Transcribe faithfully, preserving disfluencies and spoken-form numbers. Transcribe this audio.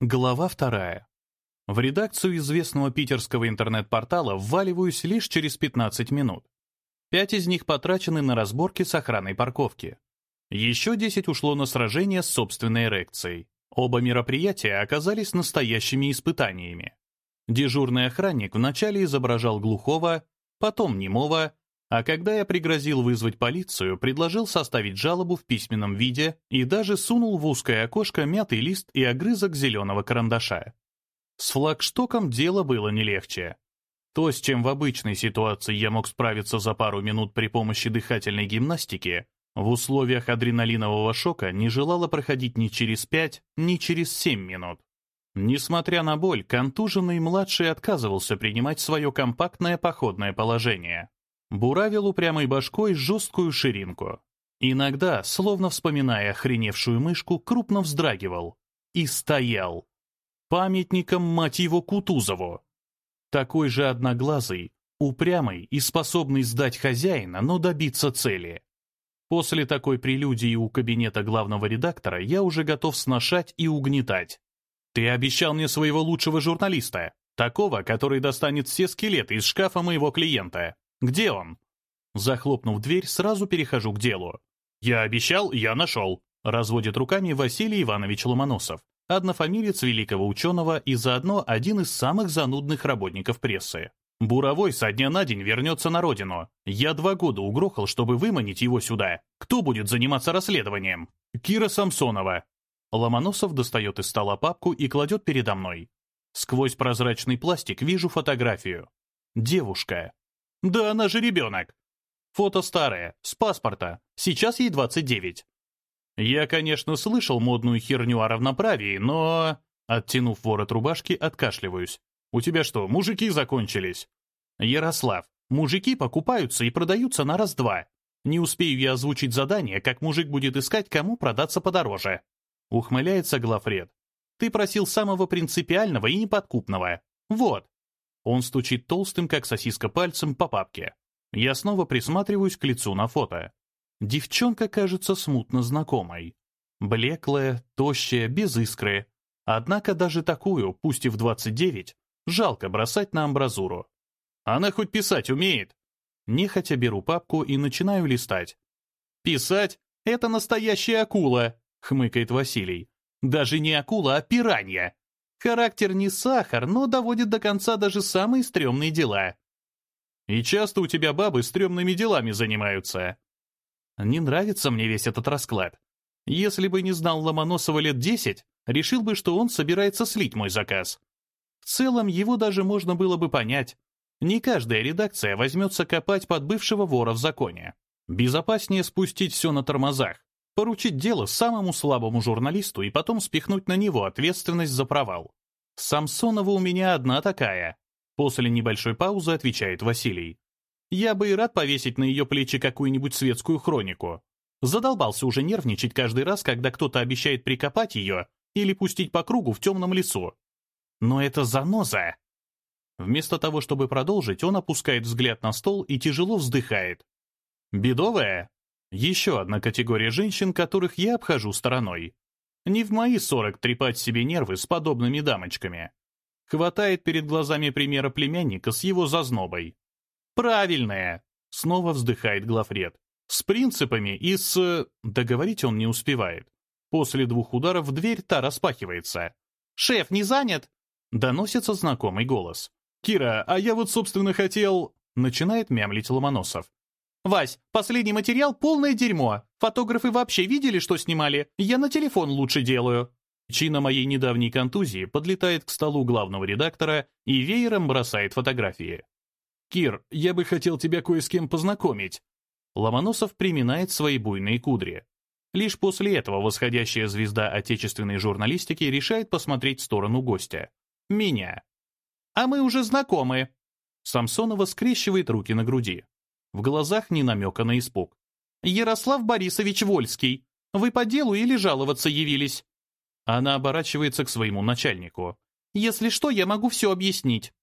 Глава вторая. В редакцию известного питерского интернет-портала вваливаюсь лишь через пятнадцать минут. Пять из них потрачены на разборки с охраной парковки. Еще десять ушло на сражение с собственной эрекцией. Оба мероприятия оказались настоящими испытаниями. Дежурный охранник вначале изображал глухого, потом немого, а когда я пригрозил вызвать полицию, предложил составить жалобу в письменном виде и даже сунул в узкое окошко мятый лист и огрызок зеленого карандаша. С флагштоком дело было не легче. То, с чем в обычной ситуации я мог справиться за пару минут при помощи дыхательной гимнастики, в условиях адреналинового шока не желало проходить ни через пять, ни через семь минут. Несмотря на боль, контуженный младший отказывался принимать свое компактное походное положение. Буравил упрямой башкой жесткую ширинку. Иногда, словно вспоминая охреневшую мышку, крупно вздрагивал. И стоял. Памятником, мать его, Кутузову. Такой же одноглазый, упрямый и способный сдать хозяина, но добиться цели. После такой прелюдии у кабинета главного редактора я уже готов сношать и угнетать. «Ты обещал мне своего лучшего журналиста, такого, который достанет все скелеты из шкафа моего клиента. Где он?» Захлопнув дверь, сразу перехожу к делу. «Я обещал, я нашел», — разводит руками Василий Иванович Ломоносов, однофамилец великого ученого и заодно один из самых занудных работников прессы. «Буровой со дня на день вернется на родину. Я два года угрохал, чтобы выманить его сюда. Кто будет заниматься расследованием? Кира Самсонова». Ломоносов достает из стола папку и кладет передо мной. Сквозь прозрачный пластик вижу фотографию. Девушка. Да она же ребенок. Фото старое, с паспорта. Сейчас ей двадцать девять. Я, конечно, слышал модную херню о равноправии, но... Оттянув ворот рубашки, откашливаюсь. «У тебя что, мужики закончились?» «Ярослав, мужики покупаются и продаются на раз-два. Не успею я озвучить задание, как мужик будет искать, кому продаться подороже». Ухмыляется главред. «Ты просил самого принципиального и неподкупного. Вот». Он стучит толстым, как сосиска, пальцем по папке. Я снова присматриваюсь к лицу на фото. Девчонка кажется смутно знакомой. Блеклая, тощая, без искры. Однако даже такую, пусть и в двадцать девять, жалко бросать на амбразуру. Она хоть писать умеет? Нехотя беру папку и начинаю листать. «Писать? Это настоящая акула!» — хмыкает Василий. «Даже не акула, а пиранья. Характер не сахар, но доводит до конца даже самые стрёмные дела». «И часто у тебя бабы стрёмными делами занимаются?» Не нравится мне весь этот расклад. Если бы не знал Ломоносова лет десять, решил бы, что он собирается слить мой заказ. В целом, его даже можно было бы понять. Не каждая редакция возьмется копать под бывшего вора в законе. Безопаснее спустить все на тормозах, поручить дело самому слабому журналисту и потом спихнуть на него ответственность за провал. Самсонова у меня одна такая. После небольшой паузы отвечает Василий. Я бы и рад повесить на ее плечи какую-нибудь светскую хронику. Задолбался уже нервничать каждый раз, когда кто-то обещает прикопать ее или пустить по кругу в темном лесу. Но это заноза. Вместо того, чтобы продолжить, он опускает взгляд на стол и тяжело вздыхает. Бедовая? Еще одна категория женщин, которых я обхожу стороной. Не в мои сорок трепать себе нервы с подобными дамочками. Хватает перед глазами примера племянника с его зазнобой. «Правильная!» — снова вздыхает главред. «С принципами и с...» Договорить он не успевает. После двух ударов в дверь та распахивается. «Шеф, не занят?» — доносится знакомый голос. «Кира, а я вот, собственно, хотел...» — начинает мямлить Ломоносов. «Вась, последний материал — полное дерьмо. Фотографы вообще видели, что снимали? Я на телефон лучше делаю». Причина моей недавней контузии подлетает к столу главного редактора и веером бросает фотографии. «Кир, я бы хотел тебя кое с кем познакомить». Ломоносов приминает свои буйные кудри. Лишь после этого восходящая звезда отечественной журналистики решает посмотреть в сторону гостя. Меня. «А мы уже знакомы». Самсонова скрещивает руки на груди. В глазах ни намека на испуг. «Ярослав Борисович Вольский, вы по делу или жаловаться явились?» Она оборачивается к своему начальнику. «Если что, я могу все объяснить».